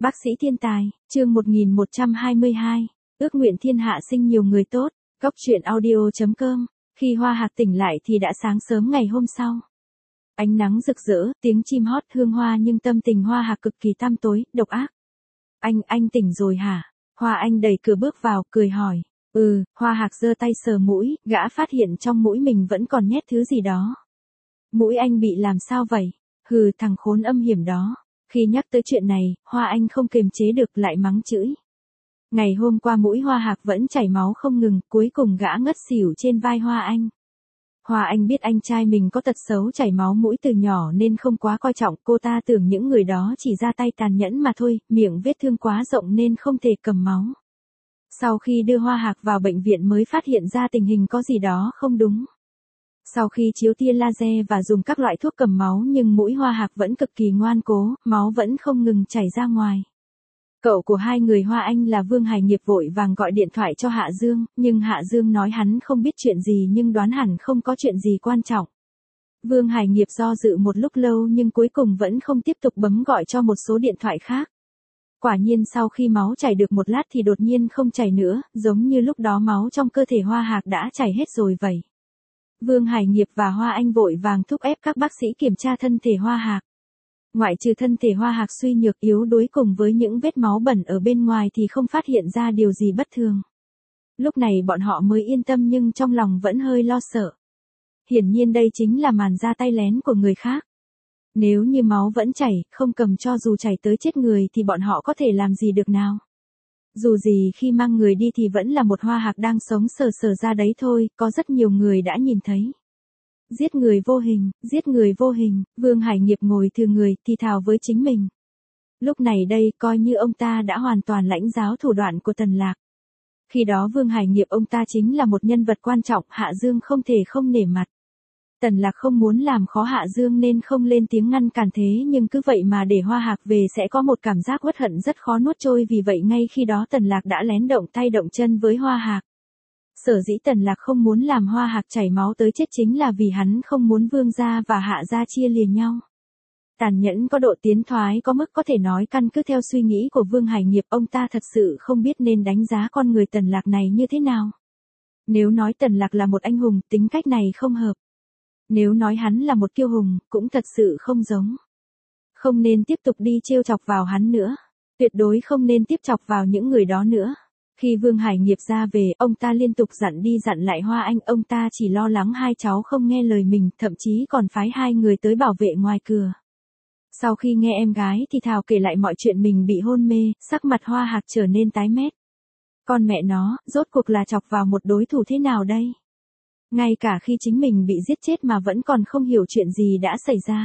Bác sĩ thiên tài, chương 1122, ước nguyện thiên hạ sinh nhiều người tốt, góc truyện audio.com, khi Hoa Hạc tỉnh lại thì đã sáng sớm ngày hôm sau. Ánh nắng rực rỡ, tiếng chim hót hương hoa nhưng tâm tình Hoa Hạc cực kỳ tăm tối, độc ác. Anh tỉnh rồi hả? Hoa Anh đẩy cửa bước vào, cười hỏi. Hoa Hạc giơ tay sờ mũi, gã phát hiện trong mũi mình vẫn còn nhét thứ gì đó. Mũi anh bị làm sao vậy? Thằng khốn âm hiểm đó. Khi nhắc tới chuyện này, Hoa Anh không kiềm chế được lại mắng chửi. Ngày hôm qua mũi Hoa Hạc vẫn chảy máu không ngừng, cuối cùng gã ngất xỉu trên vai Hoa Anh. Hoa Anh biết anh trai mình có tật xấu chảy máu mũi từ nhỏ nên không quá coi trọng, cô ta tưởng những người đó chỉ ra tay tàn nhẫn mà thôi, miệng vết thương quá rộng nên không thể cầm máu. Sau khi đưa Hoa Hạc vào bệnh viện mới phát hiện ra tình hình có gì đó không đúng. Sau khi chiếu tia laser và dùng các loại thuốc cầm máu nhưng mũi Hoa Hạc vẫn cực kỳ ngoan cố, máu vẫn không ngừng chảy ra ngoài. Cậu của hai người Hoa Anh là Vương Hải Nghiệp vội vàng gọi điện thoại cho Hạ Dương, nhưng Hạ Dương nói hắn không biết chuyện gì nhưng đoán hẳn không có chuyện gì quan trọng. Vương Hải Nghiệp do dự một lúc lâu nhưng cuối cùng vẫn không tiếp tục bấm gọi cho một số điện thoại khác. Quả nhiên sau khi máu chảy được một lát thì đột nhiên không chảy nữa, giống như lúc đó máu trong cơ thể Hoa Hạc đã chảy hết rồi vậy. Vương Hải Nghiệp và Hoa Anh vội vàng thúc ép các bác sĩ kiểm tra thân thể Hoa Hạc. Ngoại trừ thân thể Hoa Hạc suy nhược yếu đuối cùng với những vết máu bẩn ở bên ngoài thì không phát hiện ra điều gì bất thường. Lúc này bọn họ mới yên tâm nhưng trong lòng vẫn hơi lo sợ. Hiển nhiên đây chính là màn ra tay lén của người khác. Nếu như máu vẫn chảy, không cầm cho dù chảy tới chết người thì bọn họ có thể làm gì được nào. Dù gì khi mang người đi thì vẫn là một Hoa Hạc đang sống sờ sờ ra đấy thôi, có rất nhiều người đã nhìn thấy. Giết người vô hình, Vương Hải Nghiệp ngồi thừa người thì thào với chính mình. Lúc này đây coi như ông ta đã hoàn toàn lãnh giáo thủ đoạn của Tần Lạc. Khi đó Vương Hải Nghiệp ông ta chính là một nhân vật quan trọng, Hạ Dương không thể không nể mặt. Tần Lạc không muốn làm khó Hạ Dương nên không lên tiếng ngăn cản thế nhưng cứ vậy mà để Hoa Hạc về sẽ có một cảm giác uất hận rất khó nuốt trôi vì vậy ngay khi đó Tần Lạc đã lén động tay động chân với Hoa Hạc. Sở dĩ Tần Lạc không muốn làm Hoa Hạc chảy máu tới chết chính là vì hắn không muốn Vương gia và Hạ gia chia lìa nhau. Tàn nhẫn có độ tiến thoái có mức có thể nói căn cứ theo suy nghĩ của Vương Hải Nghiệp ông ta thật sự không biết nên đánh giá con người Tần Lạc này như thế nào. Nếu nói Tần Lạc là một anh hùng, tính cách này không hợp. Nếu nói hắn là một kiêu hùng, cũng thật sự không giống. Không nên tiếp tục đi trêu chọc vào hắn nữa. Tuyệt đối không nên tiếp chọc vào những người đó nữa. Khi Vương Hải Nghiệp ra về, ông ta liên tục dặn đi dặn lại Hoa Anh, ông ta chỉ lo lắng hai cháu không nghe lời mình, thậm chí còn phái hai người tới bảo vệ ngoài cửa. Sau khi nghe em gái thì thào kể lại mọi chuyện mình bị hôn mê, sắc mặt Hoa Hạc trở nên tái mét. Con mẹ nó, rốt cuộc là chọc vào một đối thủ thế nào đây? Ngay cả khi chính mình bị giết chết mà vẫn còn không hiểu chuyện gì đã xảy ra.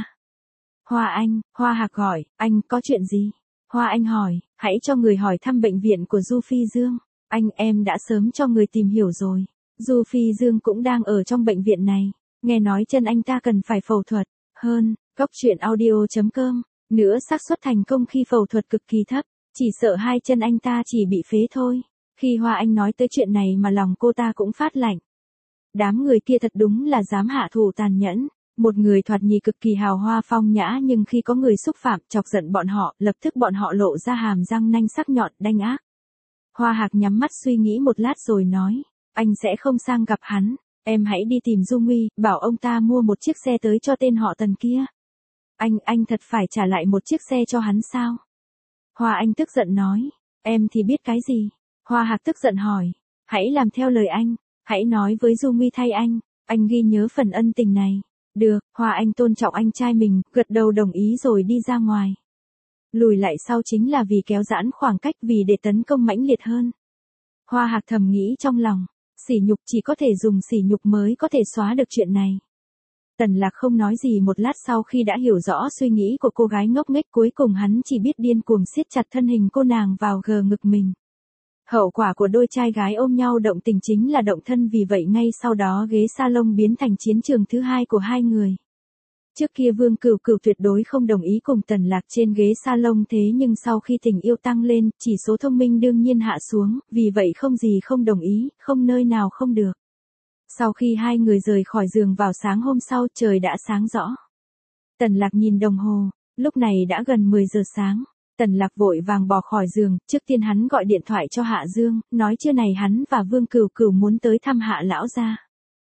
Hoa Hạc hỏi, anh có chuyện gì? Hoa Anh hỏi, hãy cho người hỏi thăm bệnh viện của Du Phi Dương. Em đã sớm cho người tìm hiểu rồi. Du Phi Dương cũng đang ở trong bệnh viện này. Nghe nói chân anh ta cần phải phẫu thuật. Góc truyện audio.com. Nữa xác suất thành công khi phẫu thuật cực kỳ thấp. Chỉ sợ hai chân anh ta chỉ bị phế thôi. Khi Hoa Anh nói tới chuyện này mà lòng cô ta cũng phát lạnh. Đám người kia thật đúng là dám hạ thủ tàn nhẫn. Một người thoạt nhìn cực kỳ hào hoa phong nhã nhưng khi có người xúc phạm chọc giận bọn họ, lập tức bọn họ lộ ra hàm răng nanh sắc nhọn đanh ác. Hoa Hạc nhắm mắt suy nghĩ một lát rồi nói, anh sẽ không sang gặp hắn, em hãy đi tìm Dung Nguy, bảo ông ta mua một chiếc xe tới cho tên họ Tần kia. Anh thật phải trả lại một chiếc xe cho hắn sao? Hoa Anh tức giận nói, em thì biết cái gì? Hoa Hạc tức giận hỏi, hãy làm theo lời anh, hãy nói với Dung Nguy thay anh ghi nhớ phần ân tình này. Được, Hoa Anh tôn trọng anh trai mình, gật đầu đồng ý rồi đi ra ngoài. Lùi lại sau chính là vì kéo giãn khoảng cách vì để tấn công mãnh liệt hơn. Hoa Hạc thầm nghĩ trong lòng, sỉ nhục chỉ có thể dùng sỉ nhục mới có thể xóa được chuyện này. Tần Lạc không nói gì một lát sau khi đã hiểu rõ suy nghĩ của cô gái ngốc nghếch cuối cùng hắn chỉ biết điên cuồng siết chặt thân hình cô nàng vào ngực mình. Hậu quả của đôi trai gái ôm nhau động tình chính là động thân vì vậy ngay sau đó ghế salon biến thành chiến trường thứ hai của hai người. Trước kia Vương Cửu Cửu tuyệt đối không đồng ý cùng Tần Lạc trên ghế salon thế nhưng sau khi tình yêu tăng lên, chỉ số thông minh đương nhiên hạ xuống, vì vậy không gì không đồng ý, không nơi nào không được. Sau khi hai người rời khỏi giường vào sáng hôm sau trời đã sáng rõ. Tần Lạc nhìn đồng hồ, lúc này đã gần 10 giờ sáng. Tần Lạc vội vàng bò khỏi giường, trước tiên hắn gọi điện thoại cho Hạ Dương, nói trưa này hắn và Vương Cửu Cửu muốn tới thăm Hạ lão gia.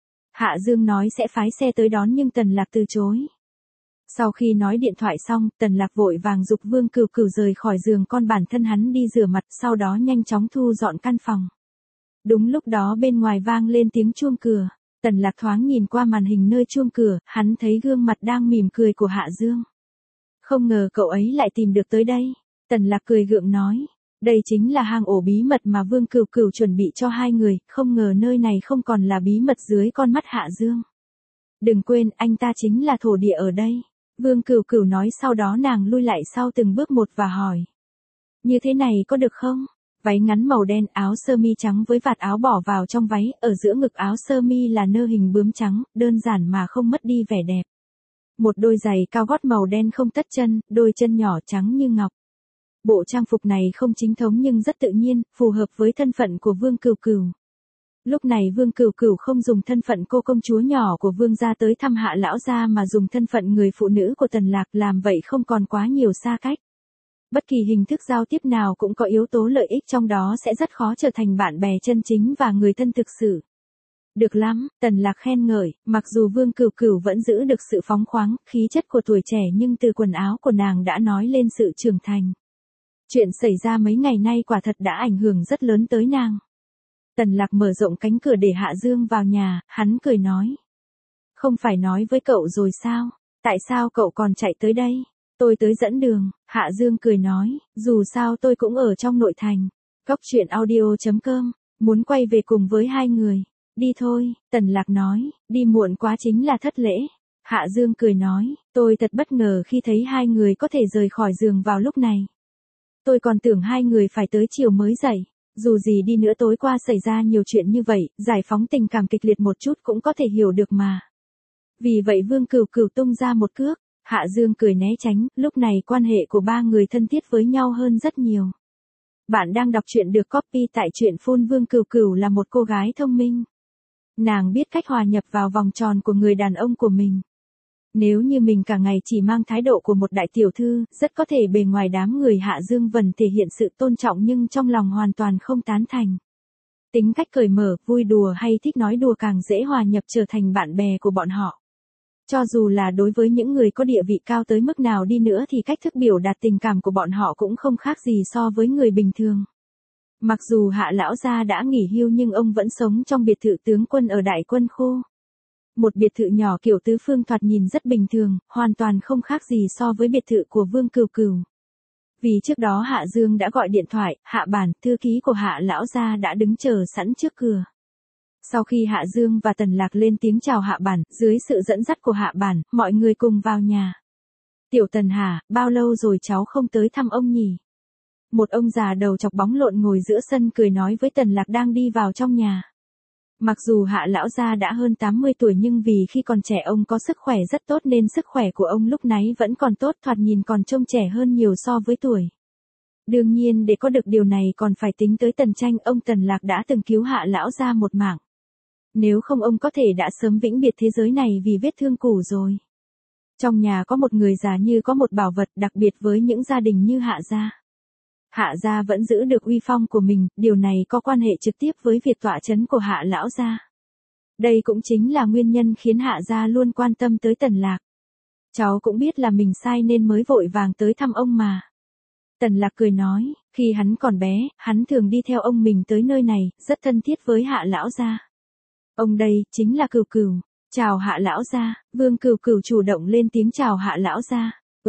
Hạ Dương nói sẽ phái xe tới đón nhưng Tần Lạc từ chối. Sau khi nói điện thoại xong, Tần Lạc vội vàng giục Vương Cửu Cửu rời khỏi giường, con bản thân hắn đi rửa mặt, sau đó nhanh chóng thu dọn căn phòng. Đúng lúc đó bên ngoài vang lên tiếng chuông cửa. Tần Lạc thoáng nhìn qua màn hình nơi chuông cửa, hắn thấy gương mặt đang mỉm cười của Hạ Dương. Không ngờ cậu ấy lại tìm được tới đây. Tần Lạc cười gượng nói, đây chính là hang ổ bí mật mà Vương Cửu Cửu chuẩn bị cho hai người, không ngờ nơi này không còn là bí mật dưới con mắt Hạ Dương. Đừng quên, anh ta chính là thổ địa ở đây. Vương Cửu Cửu nói, sau đó nàng lui lại sau từng bước một và hỏi. Như thế này có được không? Váy ngắn màu đen, áo sơ mi trắng với vạt áo bỏ vào trong váy, ở giữa ngực áo sơ mi là nơ hình bướm trắng, đơn giản mà không mất đi vẻ đẹp. Một đôi giày cao gót màu đen không tất chân, đôi chân nhỏ trắng như ngọc. Bộ trang phục này không chính thống nhưng rất tự nhiên, phù hợp với thân phận của Vương Cửu Cửu. Lúc này Vương Cửu Cửu không dùng thân phận cô công chúa nhỏ của Vương gia tới thăm Hạ lão gia mà dùng thân phận người phụ nữ của Tần Lạc, làm vậy không còn quá nhiều xa cách. Bất kỳ hình thức giao tiếp nào cũng có yếu tố lợi ích trong đó, sẽ rất khó trở thành bạn bè chân chính và người thân thực sự. Được lắm, Tần Lạc khen ngợi, mặc dù Vương Cửu Cửu vẫn giữ được sự phóng khoáng, khí chất của tuổi trẻ nhưng từ quần áo của nàng đã nói lên sự trưởng thành. Chuyện xảy ra mấy ngày nay quả thật đã ảnh hưởng rất lớn tới nàng. Tần Lạc mở rộng cánh cửa để Hạ Dương vào nhà, hắn cười nói. Không phải nói với cậu rồi sao, tại sao cậu còn chạy tới đây? Tôi tới dẫn đường. Hạ Dương cười nói, dù sao tôi cũng ở trong nội thành. Góc truyện audio.com, muốn quay về cùng với hai người. Đi thôi, Tần Lạc nói, đi muộn quá chính là thất lễ. Hạ Dương cười nói, tôi thật bất ngờ khi thấy hai người có thể rời khỏi giường vào lúc này. Tôi còn tưởng hai người phải tới chiều mới dậy. Dù gì đi nữa tối qua xảy ra nhiều chuyện như vậy, giải phóng tình cảm kịch liệt một chút cũng có thể hiểu được mà. Vì vậy Vương Cửu Cửu tung ra một cước. Hạ Dương cười né tránh, lúc này quan hệ của ba người thân thiết với nhau hơn rất nhiều. Bạn đang đọc truyện được copy tại truyện phun. Vương Cửu Cửu là một cô gái thông minh. Nàng biết cách hòa nhập vào vòng tròn của người đàn ông của mình. Nếu như mình cả ngày chỉ mang thái độ của một đại tiểu thư, rất có thể bề ngoài đám người Hạ Dương Vân thể hiện sự tôn trọng nhưng trong lòng hoàn toàn không tán thành. Tính cách cởi mở, vui đùa hay thích nói đùa càng dễ hòa nhập trở thành bạn bè của bọn họ. Cho dù là đối với những người có địa vị cao tới mức nào đi nữa thì cách thức biểu đạt tình cảm của bọn họ cũng không khác gì so với người bình thường. Mặc dù Hạ lão gia đã nghỉ hưu nhưng ông vẫn sống trong biệt thự tướng quân ở Đại Quân khu. Một biệt thự nhỏ kiểu tứ phương thoạt nhìn rất bình thường, hoàn toàn không khác gì so với biệt thự của Vương Cửu Cửu. Vì trước đó Hạ Dương đã gọi điện thoại, Hạ Bản, thư ký của Hạ lão gia đã đứng chờ sẵn trước cửa. Sau khi Hạ Dương và Tần Lạc lên tiếng chào Hạ Bản, dưới sự dẫn dắt của Hạ Bản, mọi người cùng vào nhà. Tiểu Tần hả, bao lâu rồi cháu không tới thăm ông nhỉ? Một ông già đầu chọc bóng lộn ngồi giữa sân cười nói với Tần Lạc đang đi vào trong nhà. Mặc dù Hạ lão gia đã hơn 80 tuổi nhưng vì khi còn trẻ ông có sức khỏe rất tốt nên sức khỏe của ông lúc nãy vẫn còn tốt, thoạt nhìn còn trông trẻ hơn nhiều so với tuổi. Đương nhiên để có được điều này còn phải tính tới Tần Tranh, ông Tần Lạc đã từng cứu Hạ lão gia một mạng. Nếu không ông có thể đã sớm vĩnh biệt thế giới này vì vết thương cũ rồi. Trong nhà có một người già như có một bảo vật, đặc biệt với những gia đình như Hạ gia. Hạ gia vẫn giữ được uy phong của mình, điều này có quan hệ trực tiếp với việc tọa chấn của Hạ lão gia. Đây cũng chính là nguyên nhân khiến Hạ gia luôn quan tâm tới Tần Lạc. Cháu cũng biết là mình sai nên mới vội vàng tới thăm ông mà. Tần Lạc cười nói, khi hắn còn bé, hắn thường đi theo ông mình tới nơi này, rất thân thiết với Hạ lão gia. Ông đây, chính là Cửu Cửu. Chào Hạ lão gia. Vương Cửu Cửu chủ động lên tiếng chào Hạ lão gia.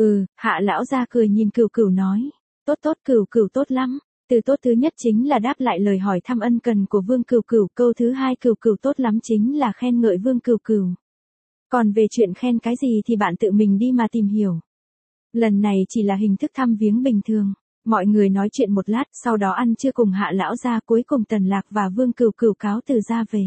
Hạ lão gia cười nhìn Cửu Cửu nói. Tốt tốt, Cửu Cửu tốt lắm. Từ tốt thứ nhất chính là đáp lại lời hỏi thăm ân cần của Vương Cửu Cửu. Câu thứ hai Cửu Cửu tốt lắm chính là khen ngợi Vương Cửu Cửu. Còn về chuyện khen cái gì thì bạn tự mình đi mà tìm hiểu. Lần này chỉ là hình thức thăm viếng bình thường. Mọi người nói chuyện một lát, sau đó ăn trưa cùng Hạ lão gia, cuối cùng Tần Lạc và Vương Cửu Cửu cáo từ ra về.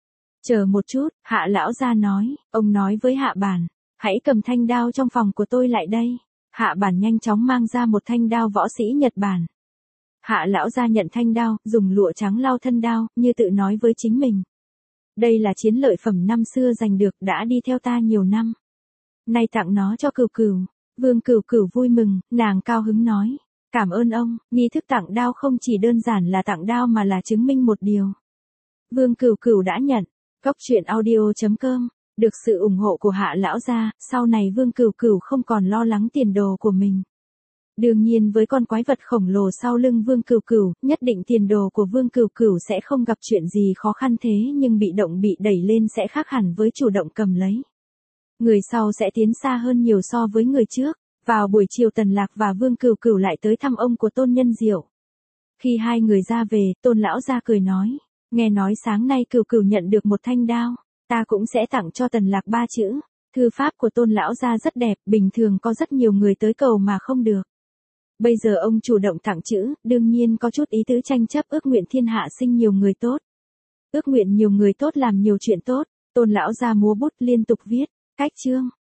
Chờ một chút, Hạ lão gia nói, ông nói với Hạ Bản, hãy cầm thanh đao trong phòng của tôi lại đây. Hạ Bản nhanh chóng mang ra một thanh đao võ sĩ Nhật Bản. Hạ lão gia nhận thanh đao, dùng lụa trắng lau thân đao, như tự nói với chính mình. Đây là chiến lợi phẩm năm xưa giành được, đã đi theo ta nhiều năm. Nay tặng nó cho Cửu Cửu. Vương Cửu Cửu vui mừng, nàng cao hứng nói. Cảm ơn ông, nghi thức tặng đao không chỉ đơn giản là tặng đao mà là chứng minh một điều. Vương Cửu Cửu đã nhận. Cốc truyện audio.com, được sự ủng hộ của Hạ lão gia, sau này Vương Cửu Cửu không còn lo lắng tiền đồ của mình. Đương nhiên với con quái vật khổng lồ sau lưng Vương Cửu Cửu, nhất định tiền đồ của Vương Cửu Cửu sẽ không gặp chuyện gì khó khăn thế nhưng bị động bị đẩy lên sẽ khác hẳn với chủ động cầm lấy. Người sau sẽ tiến xa hơn nhiều so với người trước. Vào buổi chiều Tần Lạc và Vương Cửu Cửu lại tới thăm ông của Tôn Nhân Diệu. Khi hai người ra về, Tôn lão gia cười nói, nghe nói sáng nay Cửu Cửu nhận được một thanh đao, ta cũng sẽ tặng cho Tần Lạc 3 chữ. Thư pháp của Tôn lão gia rất đẹp, bình thường có rất nhiều người tới cầu mà không được. Bây giờ ông chủ động tặng chữ, đương nhiên có chút ý tứ tranh chấp, ước nguyện thiên hạ sinh nhiều người tốt. Ước nguyện nhiều người tốt làm nhiều chuyện tốt. Tôn lão gia múa bút liên tục viết, cách chương.